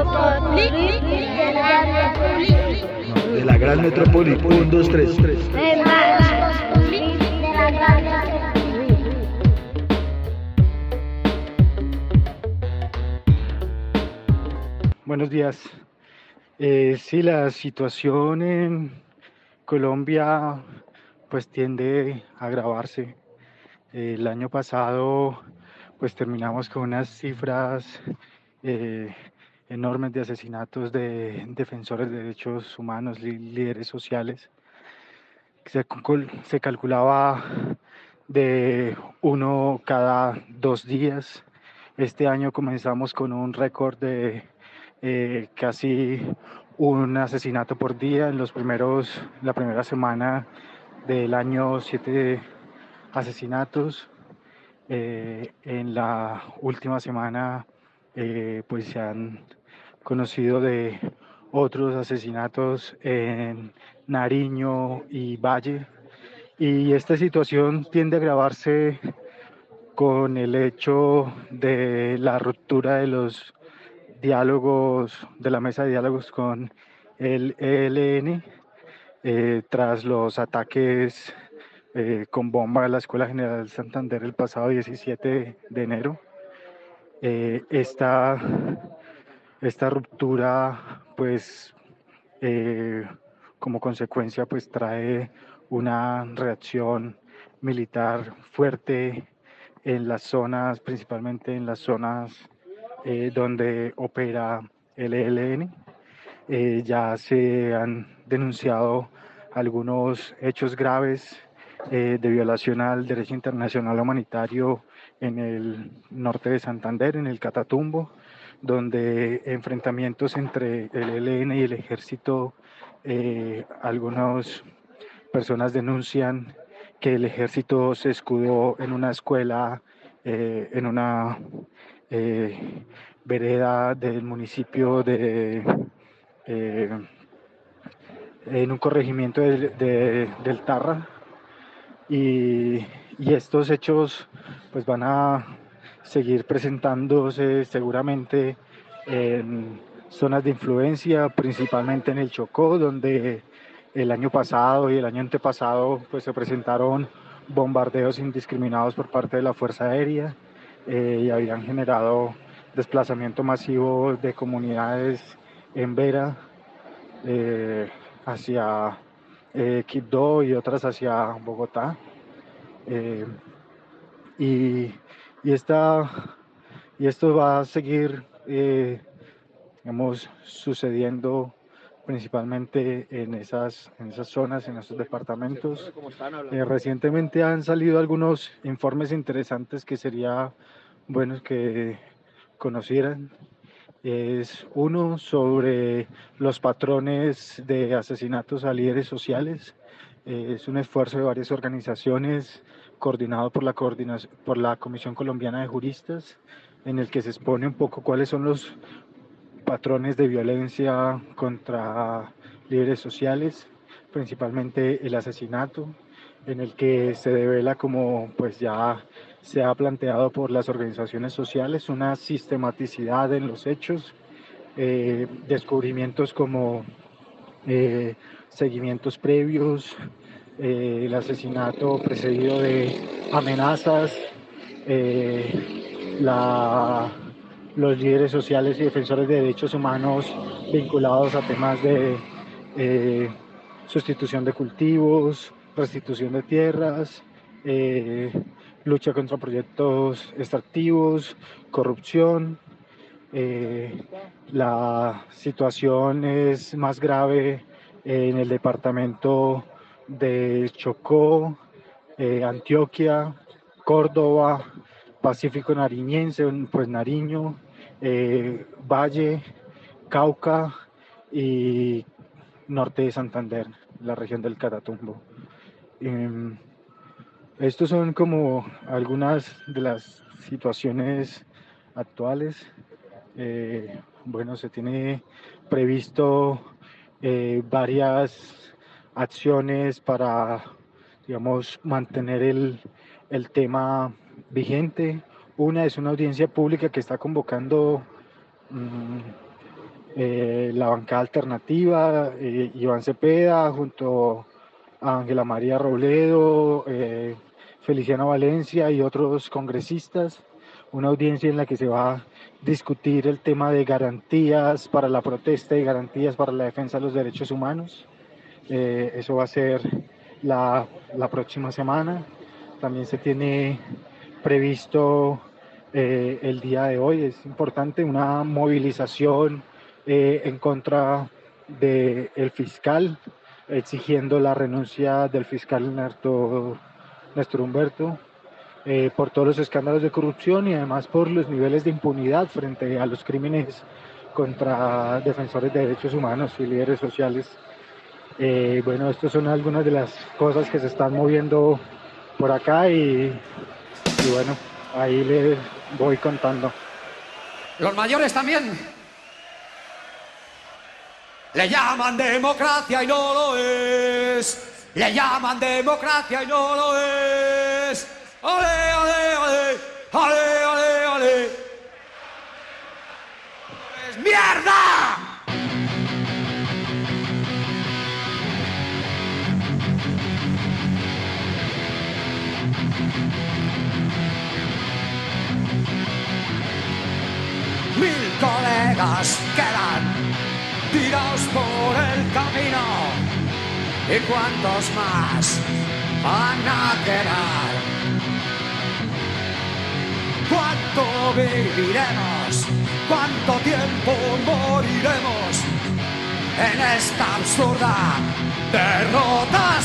No, de la gran metrópoli. 1, 2, 3. Buenos días. Sí, la situación en Colombia pues tiende a agravarse. El año pasado pues terminamos con unas cifras eh, enormes de asesinatos de defensores de derechos humanos, líderes sociales. Se calculaba de uno cada 2 días. Este año comenzamos con un récord de casi un asesinato por día. La primera semana del año, 7 asesinatos. En la última semana pues se han conocido de otros asesinatos en Nariño y Valle, y esta situación tiende a agravarse con el hecho de la ruptura de los diálogos, de la mesa de diálogos con el ELN, tras los ataques con bomba a la Escuela General Santander el pasado 17 de enero. Esta ruptura, pues, como consecuencia, pues trae una reacción militar fuerte en las zonas, principalmente en las zonas donde opera el ELN. Ya se han denunciado algunos hechos graves de violación al derecho internacional humanitario en el norte de Santander, en el Catatumbo, donde enfrentamientos entre el ELN y el ejército, algunas personas denuncian que el ejército se escudó en una escuela, en una vereda del municipio eh, en un corregimiento del Tarra, y estos hechos pues van a seguir presentándose seguramente en zonas de influencia, principalmente en el Chocó, donde el año pasado y el año antepasado pues se presentaron bombardeos indiscriminados por parte de la Fuerza Aérea y habían generado desplazamiento masivo de comunidades en Vera hacia Quibdó y otras hacia Bogotá. Eh, y, y, esta, y esto va a seguir, digamos, sucediendo principalmente en esas zonas, en esos departamentos. Recientemente han salido algunos informes interesantes que sería bueno que conocieran. Es uno sobre los patrones de asesinatos a líderes sociales. Es un esfuerzo de varias organizaciones coordinado por la Comisión Colombiana de Juristas, en el que se expone un poco cuáles son los patrones de violencia contra líderes sociales, principalmente el asesinato, en el que se devela, como pues ya se ha planteado por las organizaciones sociales, una sistematicidad en los hechos, descubrimientos como seguimientos previos, el asesinato precedido de amenazas, los líderes sociales y defensores de derechos humanos vinculados a temas de sustitución de cultivos, restitución de tierras, lucha contra proyectos extractivos, corrupción. La situación es más grave en el departamento de Chocó, Antioquia, Córdoba, Pacífico Nariñense, pues Nariño, Valle, Cauca y norte de Santander, la región del Catatumbo. Estos son como algunas de las situaciones actuales. Bueno, se tiene previsto varias acciones para, digamos, mantener el tema vigente. Una es una audiencia pública que está convocando la bancada alternativa, Iván Cepeda, junto a Ángela María Robledo, Feliciano Valencia y otros congresistas, una audiencia en la que se va a discutir el tema de garantías para la protesta y garantías para la defensa de los derechos humanos. Eso va a ser la próxima semana. También se tiene previsto el día de hoy, es importante, una movilización en contra del fiscal, exigiendo la renuncia del fiscal Néstor Humberto, por todos los escándalos de corrupción y además por los niveles de impunidad frente a los crímenes contra defensores de derechos humanos y líderes sociales. Bueno, estas son algunas de las cosas que se están moviendo por acá y bueno, ahí les voy contando. Los mayores también le llaman democracia y no lo es. Le llaman democracia y no lo es. ¡Ole, ole, ole! ¡Ole, ole, ole! ¡Es mierda! Mil colegas quedan tirados por el camino. ¿Y cuántos más van a quedar? ¿Cuánto viviremos? ¿Cuánto tiempo moriremos en esta absurda derrota?